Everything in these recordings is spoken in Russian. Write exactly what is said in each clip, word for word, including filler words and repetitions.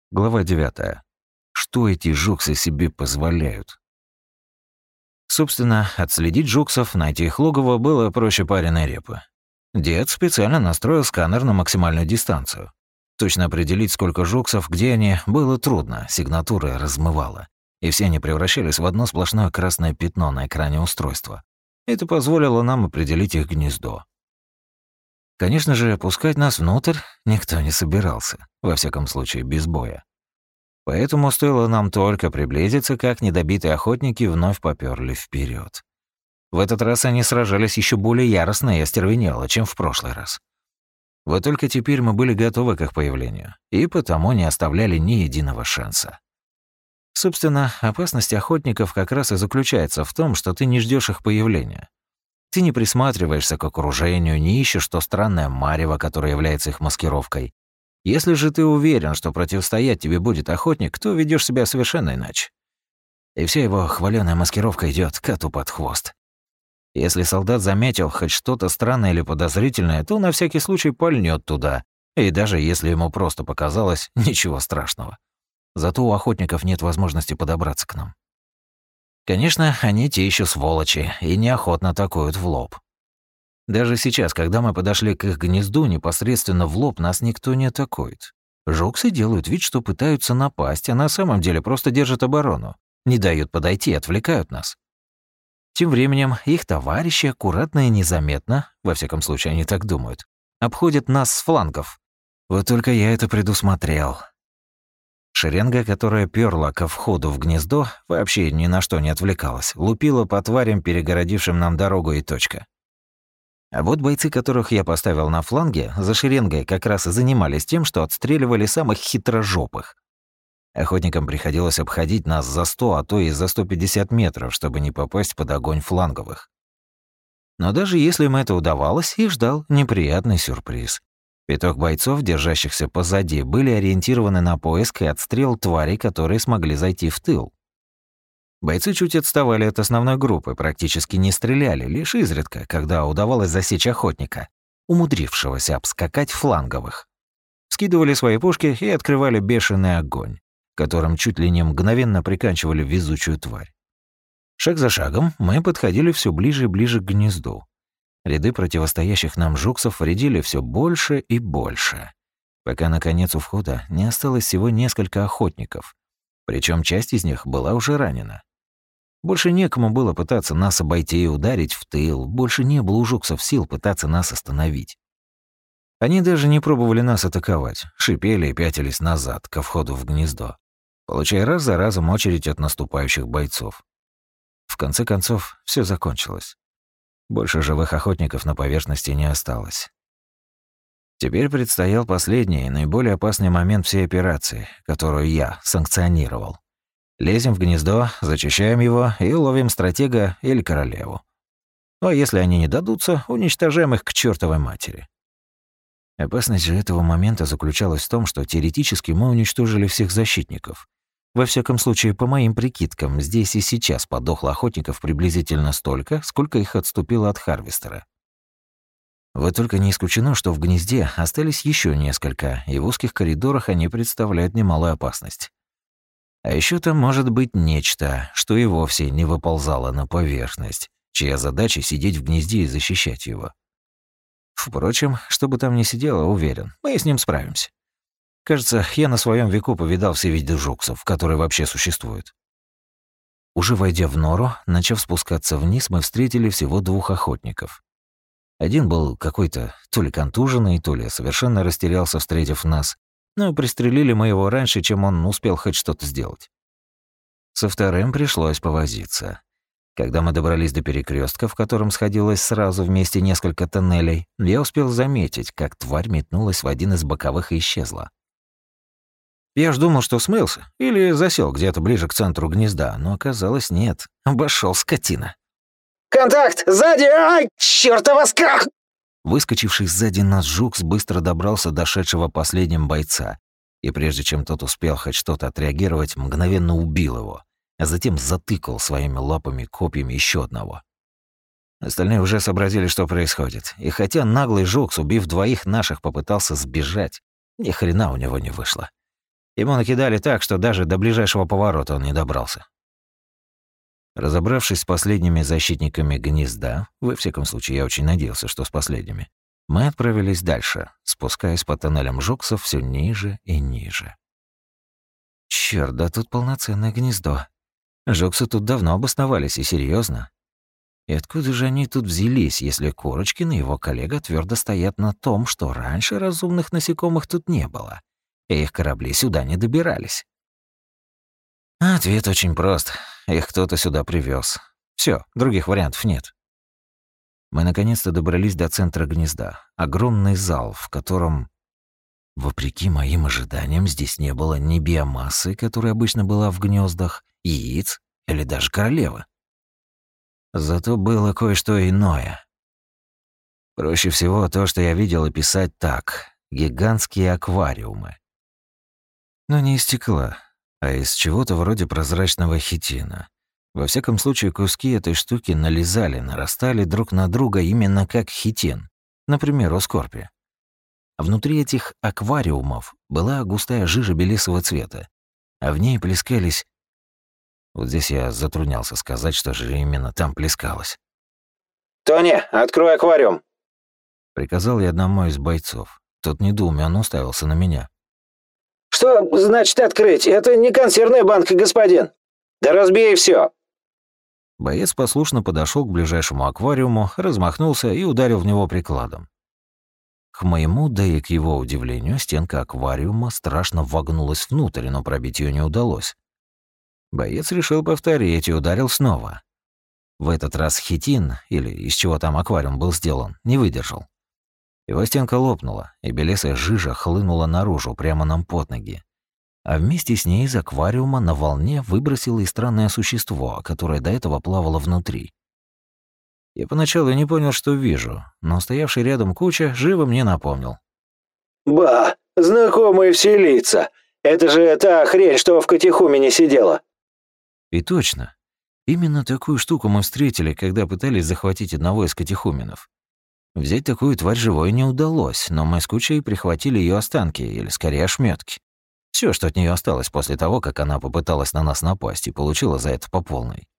Глава девятая. Что эти жуксы себе позволяют? Собственно, отследить жуксов, найти их логово было проще пареной репы. Дед специально настроил сканер на максимальную дистанцию. Точно определить, сколько жуксов, где они, было трудно, сигнатуры размывало. И все они превращались в одно сплошное красное пятно на экране устройства. Это позволило нам определить их гнездо. Конечно же, пускать нас внутрь никто не собирался, во всяком случае, без боя. Поэтому стоило нам только приблизиться, как недобитые охотники вновь попёрли вперед. В этот раз они сражались еще более яростно и остервенело, чем в прошлый раз. Вот только теперь мы были готовы к их появлению, и потому не оставляли ни единого шанса. Собственно, опасность охотников как раз и заключается в том, что ты не ждешь их появления. Ты не присматриваешься к окружению, не ищешь то странное марево, которое является их маскировкой. Если же ты уверен, что противостоять тебе будет охотник, то ведешь себя совершенно иначе. И вся его хвалёная маскировка идет коту под хвост. Если солдат заметил хоть что-то странное или подозрительное, то на всякий случай пальнёт туда, и даже если ему просто показалось, ничего страшного. Зато у охотников нет возможности подобраться к нам. Конечно, они те еще сволочи и неохотно атакуют в лоб. Даже сейчас, когда мы подошли к их гнезду, непосредственно в лоб нас никто не атакует. Жуксы делают вид, что пытаются напасть, а на самом деле просто держат оборону, не дают подойти, отвлекают нас. Тем временем их товарищи аккуратно и незаметно, во всяком случае они так думают, обходят нас с флангов. Вот только я это предусмотрел. Шеренга, которая пёрла ко входу в гнездо, вообще ни на что не отвлекалась, лупила по тварям, перегородившим нам дорогу, и точка. А вот бойцы, которых я поставил на фланге, за шеренгой как раз и занимались тем, что отстреливали самых хитрожопых. Охотникам приходилось обходить нас за сто, а то и за сто пятьдесят метров, чтобы не попасть под огонь фланговых. Но даже если им это удавалось, их ждал неприятный сюрприз. Пяток бойцов, держащихся позади, были ориентированы на поиск и отстрел тварей, которые смогли зайти в тыл. Бойцы чуть отставали от основной группы, практически не стреляли, лишь изредка, когда удавалось засечь охотника, умудрившегося обскакать фланговых. Скидывали свои пушки и открывали бешеный огонь, которым чуть ли не мгновенно приканчивали везучую тварь. Шаг за шагом мы подходили все ближе и ближе к гнезду. Ряды противостоящих нам жуксов вредили все больше и больше, пока, наконец, у входа не осталось всего несколько охотников, причем часть из них была уже ранена. Больше некому было пытаться нас обойти и ударить в тыл, больше не было у жуксов сил пытаться нас остановить. Они даже не пробовали нас атаковать, шипели и пятились назад, ко входу в гнездо, получая раз за разом очередь от наступающих бойцов. В конце концов, все закончилось. Больше живых охотников на поверхности не осталось. Теперь предстоял последний и наиболее опасный момент всей операции, которую я санкционировал. Лезем в гнездо, зачищаем его и ловим стратега или королеву. А если они не дадутся, уничтожаем их к чёртовой матери. Опасность же этого момента заключалась в том, что теоретически мы уничтожили всех защитников. Во всяком случае, по моим прикидкам, здесь и сейчас подохло охотников приблизительно столько, сколько их отступило от Харвестера. Вот только не исключено, что в гнезде остались еще несколько, и в узких коридорах они представляют немалую опасность. А еще там может быть нечто, что и вовсе не выползало на поверхность, чья задача сидеть в гнезде и защищать его. Впрочем, что бы там ни сидело, уверен, мы с ним справимся. Кажется, я на своем веку повидал все виды жуксов, которые вообще существуют. Уже войдя в нору, начав спускаться вниз, мы встретили всего двух охотников. Один был какой-то то ли контуженный, то ли совершенно растерялся, встретив нас, но пристрелили мы его раньше, чем он успел хоть что-то сделать. Со вторым пришлось повозиться. Когда мы добрались до перекрестка, в котором сходилось сразу вместе несколько тоннелей, я успел заметить, как тварь метнулась в один из боковых и исчезла. Я ж думал, что смылся или засел где-то ближе к центру гнезда, но оказалось нет. Обошел скотина. «Контакт! Сзади! Ай, чёртова сках!» Выскочивший сзади нас жукс быстро добрался до шедшего последним бойца, и прежде чем тот успел хоть что-то отреагировать, мгновенно убил его, а затем затыкал своими лапами копьями еще одного. Остальные уже сообразили, что происходит, и хотя наглый жукс, убив двоих наших, попытался сбежать, ни хрена у него не вышло. Ему накидали так, что даже до ближайшего поворота он не добрался. Разобравшись с последними защитниками гнезда, во всяком случае, я очень надеялся, что с последними, мы отправились дальше, спускаясь по тоннелям Жуксов все ниже и ниже. Чёрт, да тут полноценное гнездо. Жуксы тут давно обосновались, и серьезно. И откуда же они тут взялись, если Курочкин и его коллега твердо стоят на том, что раньше разумных насекомых тут не было, и их корабли сюда не добирались? Ответ очень прост. Их кто-то сюда привез. Все, других вариантов нет. Мы наконец-то добрались до центра гнезда. Огромный зал, в котором, вопреки моим ожиданиям, здесь не было ни биомассы, которая обычно была в гнездах, яиц или даже королевы. Зато было кое-что иное. Проще всего то, что я видел, описать так: гигантские аквариумы. Но не из стекла, а из чего-то вроде прозрачного хитина. Во всяком случае, куски этой штуки налезали, нарастали друг на друга именно как хитин, например, у скорпи. Внутри этих аквариумов была густая жижа белесого цвета, а в ней плескались... Вот здесь я затруднялся сказать, что же именно там плескалось. «Тони, открой аквариум!» Приказал я одному из бойцов. Тот недоуменно уставился на меня. «Что значит открыть? Это не консервная банка, господин. Да разбей все. Боец послушно подошел к ближайшему аквариуму, размахнулся и ударил в него прикладом. К моему, да и к его удивлению, стенка аквариума страшно вогнулась внутрь, но пробить ее не удалось. Боец решил повторить и ударил снова. В этот раз хитин, или из чего там аквариум был сделан, не выдержал. Его стенка лопнула, и белесая жижа хлынула наружу, прямо нам под ноги. А вместе с ней из аквариума на волне выбросило и странное существо, которое до этого плавало внутри. Я поначалу не понял, что вижу, но стоявший рядом Куча живо мне напомнил. «Ба, знакомые все лица. Это же та хрень, что в катехумене сидела». И точно. Именно такую штуку мы встретили, когда пытались захватить одного из катехуменов. Взять такую тварь живой не удалось, но мы с Кучей прихватили ее останки, или скорее ошметки. Все, что от нее осталось после того, как она попыталась на нас напасть и получила за это по полной.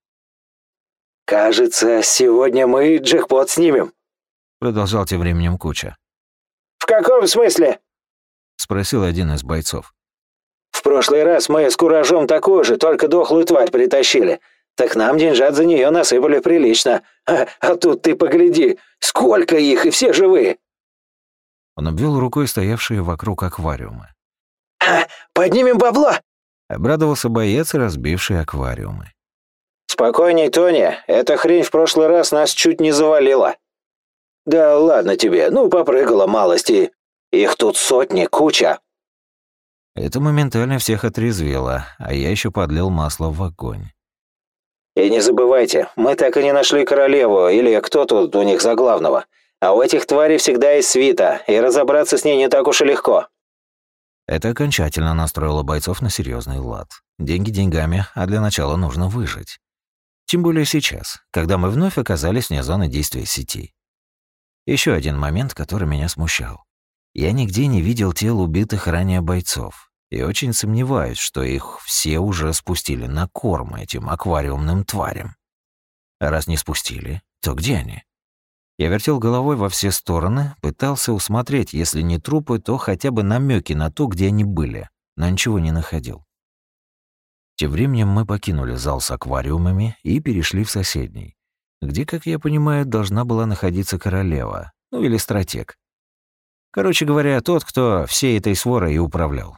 «Кажется, сегодня мы джекпот снимем», — продолжал тем временем Куча. «В каком смысле?» — спросил один из бойцов. «В прошлый раз мы с Куражом такую же, только дохлую тварь притащили. Так нам деньжат за нее насыпали прилично. А, а тут ты погляди, сколько их, и все живые!» Он обвел рукой стоявшие вокруг аквариумы. «А, поднимем бабла!» — обрадовался боец, разбивший аквариумы. «Спокойней, Тони, эта хрень в прошлый раз нас чуть не завалила». «Да ладно тебе, ну попрыгала малости. Их тут сотни, куча». Это моментально всех отрезвело, а я еще подлил масло в огонь. «И не забывайте, мы так и не нашли королеву, или кто тут у них за главного. А у этих тварей всегда есть свита, и разобраться с ней не так уж и легко». Это окончательно настроило бойцов на серьезный лад. Деньги деньгами, а для начала нужно выжить. Тем более сейчас, когда мы вновь оказались вне зоны действия сетей. Еще один момент, который меня смущал. Я нигде не видел тел убитых ранее бойцов, и очень сомневаюсь, что их все уже спустили на корм этим аквариумным тварям. А раз не спустили, то где они? Я вертел головой во все стороны, пытался усмотреть, если не трупы, то хотя бы намеки на то, где они были, но ничего не находил. Тем временем мы покинули зал с аквариумами и перешли в соседний, где, как я понимаю, должна была находиться королева, ну или стратег. Короче говоря, тот, кто всей этой сворой и управлял.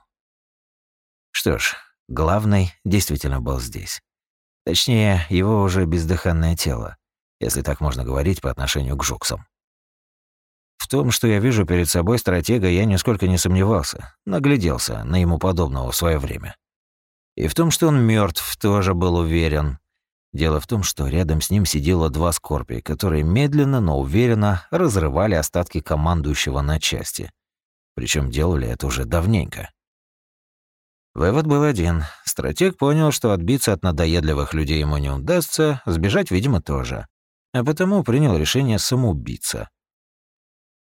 Что ж, главный действительно был здесь. Точнее, его уже бездыханное тело, если так можно говорить по отношению к жуксам. В том, что я вижу перед собой стратега, я нисколько не сомневался, нагляделся на ему подобного в свое время. И в том, что он мертв, тоже был уверен. Дело в том, что рядом с ним сидело два скорпии, которые медленно, но уверенно разрывали остатки командующего на части. Причем делали это уже давненько. Вывод был один. Стратег понял, что отбиться от надоедливых людей ему не удастся, сбежать, видимо, тоже. А потому принял решение самоубиться.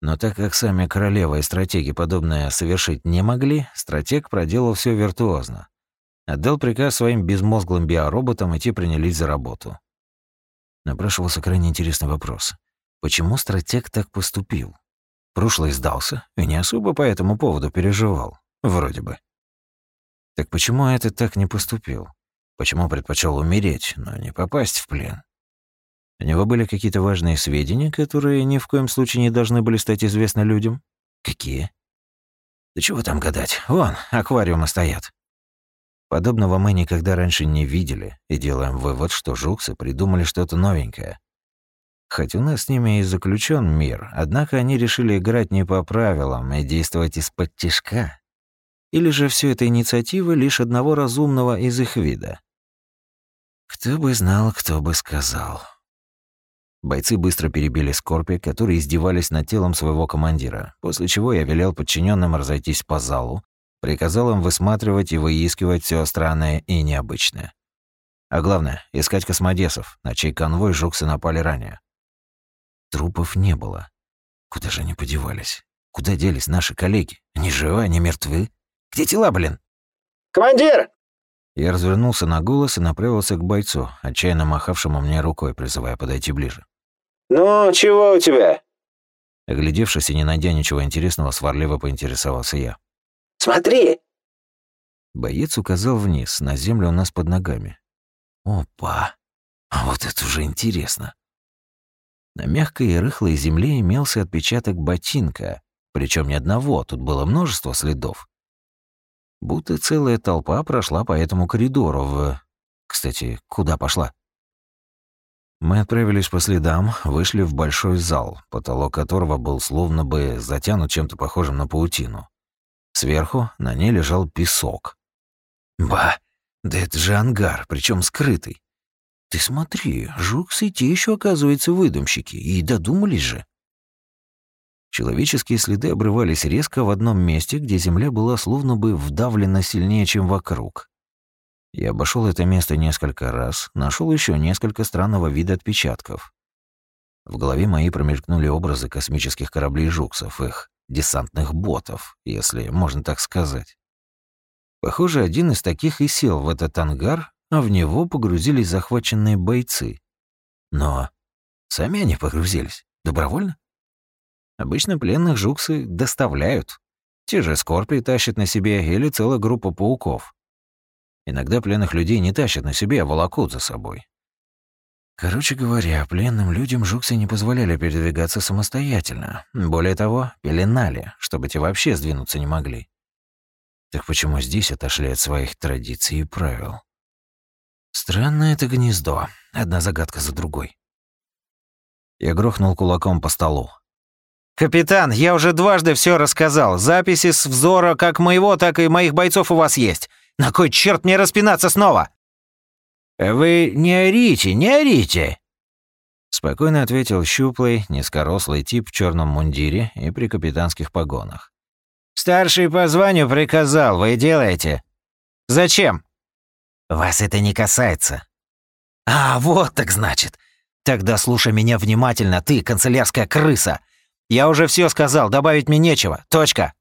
Но так как сами королева и стратеги подобное совершить не могли, стратег проделал все виртуозно. Отдал приказ своим безмозглым биороботам, и те принялись за работу. Напрашивался крайне интересный вопрос. Почему стратег так поступил? Прошлый сдался и не особо по этому поводу переживал. Вроде бы. Так почему этот так не поступил? Почему предпочел умереть, но не попасть в плен? У него были какие-то важные сведения, которые ни в коем случае не должны были стать известны людям? Какие? Да чего там гадать? Вон, аквариумы стоят. Подобного мы никогда раньше не видели, и делаем вывод, что жуксы придумали что-то новенькое. Хоть у нас с ними и заключен мир, однако они решили играть не по правилам и действовать из-под тишка. Или же все это инициатива лишь одного разумного из их вида? Кто бы знал, кто бы сказал. Бойцы быстро перебили Скорпи, которые издевались над телом своего командира, после чего я велел подчиненным разойтись по залу, приказал им высматривать и выискивать все странное и необычное. А главное — искать космодесов, на чей конвой жуксы напали ранее. Трупов не было. Куда же они подевались? Куда делись наши коллеги? Они живы, они мертвы? Где тела, блин? «Командир!» Я развернулся на голос и направился к бойцу, отчаянно махавшему мне рукой, призывая подойти ближе. «Ну, чего у тебя?» Оглядевшись и не найдя ничего интересного, сварливо поинтересовался я. «Смотри!» Боец указал вниз, на землю у нас под ногами. Опа! А вот это уже интересно. На мягкой и рыхлой земле имелся отпечаток ботинка, причем не одного, тут было множество следов. Будто целая толпа прошла по этому коридору в... Кстати, куда пошла? Мы отправились по следам, вышли в большой зал, потолок которого был словно бы затянут чем-то похожим на паутину. Сверху на ней лежал песок. Ба, да это же ангар, причем скрытый. Ты смотри, жуксы те еще, оказывается, выдумщики, и додумались же. Человеческие следы обрывались резко в одном месте, где земля была словно бы вдавлена сильнее, чем вокруг. Я обошел это место несколько раз, нашел еще несколько странного вида отпечатков. В голове моей промелькнули образы космических кораблей жуксов, их десантных ботов, если можно так сказать. Похоже, один из таких и сел в этот ангар, а в него погрузились захваченные бойцы. Но сами они погрузились. Добровольно? Обычно пленных жуксы доставляют. Те же скорпии тащат на себе или целая группа пауков. Иногда пленных людей не тащат на себе, а волокут за собой. Короче говоря, пленным людям жуксы не позволяли передвигаться самостоятельно. Более того, пеленали, чтобы те вообще сдвинуться не могли. Так почему здесь отошли от своих традиций и правил? Странное это гнездо. Одна загадка за другой. Я грохнул кулаком по столу. «Капитан, я уже дважды все рассказал. Записи с взора как моего, так и моих бойцов у вас есть. На кой черт мне распинаться снова?» «Вы не орите, не орите!» Спокойно ответил щуплый, низкорослый тип в черном мундире и при капитанских погонах. «Старший по званию приказал, вы делаете». «Зачем?» «Вас это не касается». «А, вот так значит. Тогда слушай меня внимательно, ты, канцелярская крыса. Я уже все сказал, добавить мне нечего. Точка».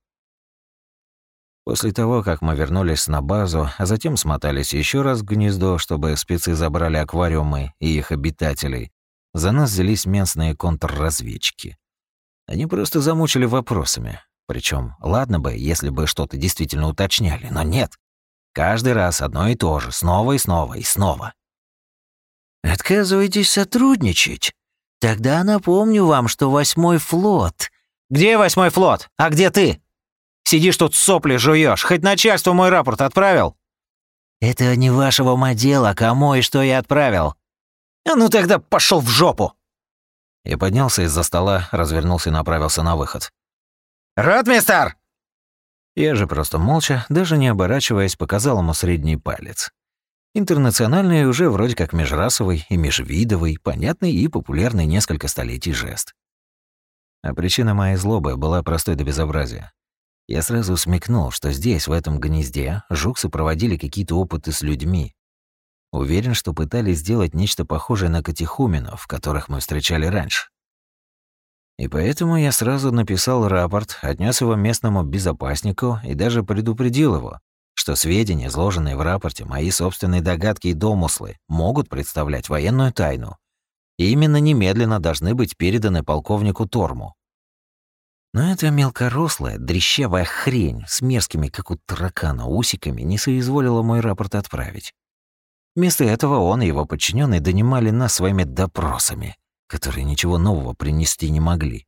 После того, как мы вернулись на базу, а затем смотались еще раз в гнездо, чтобы спецы забрали аквариумы и их обитателей, за нас взялись местные контрразведчики. Они просто замучили вопросами. Причем, ладно бы, если бы что-то действительно уточняли, но нет. Каждый раз одно и то же, снова и снова и снова. «Отказываетесь сотрудничать? Тогда напомню вам, что восьмой флот...» «Где восьмой флот? А где ты? Сидишь тут сопли жуешь, хоть начальству мой рапорт отправил?» «Это не вашего ума дело, кому и что я отправил. А ну тогда пошел в жопу!» Я поднялся из-за стола, развернулся и направился на выход. «Ротмистер!» Я же просто молча, даже не оборачиваясь, показал ему средний палец. Интернациональный, уже вроде как межрасовый и межвидовый, понятный и популярный несколько столетий жест. А причина моей злобы была простой до безобразия. Я сразу смекнул, что здесь, в этом гнезде, жуксы проводили какие-то опыты с людьми. Уверен, что пытались сделать нечто похожее на катехуменов, которых мы встречали раньше. И поэтому я сразу написал рапорт, отнес его местному безопаснику и даже предупредил его, что сведения, изложенные в рапорте, мои собственные догадки и домыслы, могут представлять военную тайну. И именно немедленно должны быть переданы полковнику Торму. Но эта мелкорослая, дрящавая хрень с мерзкими, как у таракана, усиками не соизволила мой рапорт отправить. Вместо этого он и его подчиненные донимали нас своими допросами, которые ничего нового принести не могли.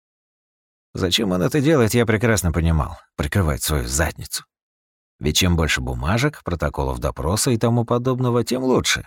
Зачем он это делает, я прекрасно понимал. Прикрывать свою задницу. Ведь чем больше бумажек, протоколов допроса и тому подобного, тем лучше.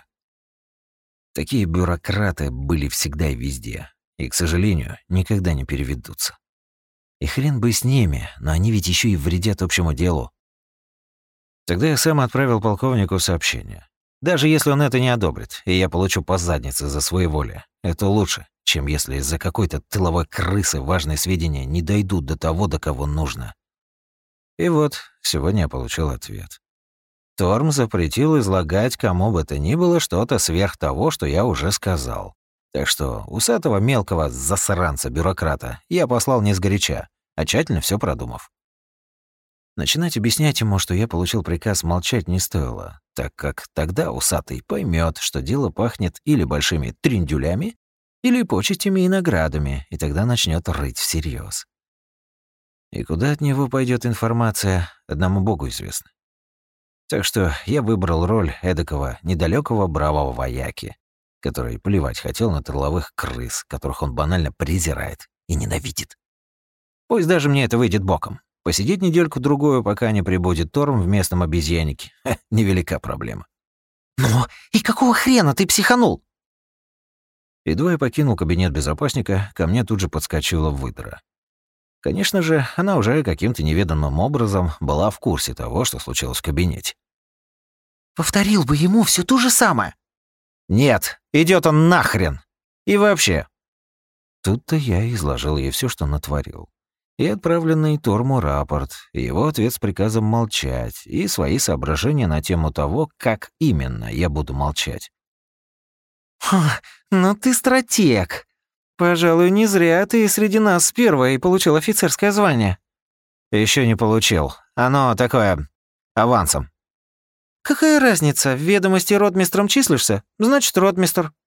Такие бюрократы были всегда и везде. И, к сожалению, никогда не переведутся. И хрен бы с ними, но они ведь еще и вредят общему делу. Тогда я сам отправил полковнику сообщение. Даже если он это не одобрит, и я получу по заднице за своеволие, это лучше, чем если из-за какой-то тыловой крысы важные сведения не дойдут до того, до кого нужно. И вот, сегодня я получил ответ. Торм запретил излагать кому бы то ни было что-то сверх того, что я уже сказал. Так что усатого мелкого засранца-бюрократа я послал не сгоряча, а тщательно все продумав. Начинать объяснять ему, что я получил приказ, молчать не стоило, так как тогда усатый поймет, что дело пахнет или большими триндюлями, или почестями и наградами, и тогда начнет рыть всерьез. И куда от него пойдет информация, одному богу известно. Так что я выбрал роль эдакого недалекого бравого вояки, который плевать хотел на тыловых крыс, которых он банально презирает и ненавидит. Пусть даже мне это выйдет боком. Посидеть недельку-другую, пока не прибудет Торм в местном обезьяннике. Ха, невелика проблема. «Ну, и какого хрена ты психанул?» Едва я покинул кабинет безопасника, ко мне тут же подскочила выдра. Конечно же, она уже каким-то неведанным образом была в курсе того, что случилось в кабинете. «Повторил бы ему все то же самое». «Нет, идет он нахрен! И вообще...» Тут-то я и изложил ей все, что натворил. И отправленный Торму рапорт, и его ответ с приказом молчать, и свои соображения на тему того, как именно я буду молчать. «Ха, ну ты стратег. Пожалуй, не зря ты среди нас первый получил офицерское звание». Еще не получил. Оно такое... авансом». «Какая разница, в ведомости ротмистром числишься? Значит, ротмистр.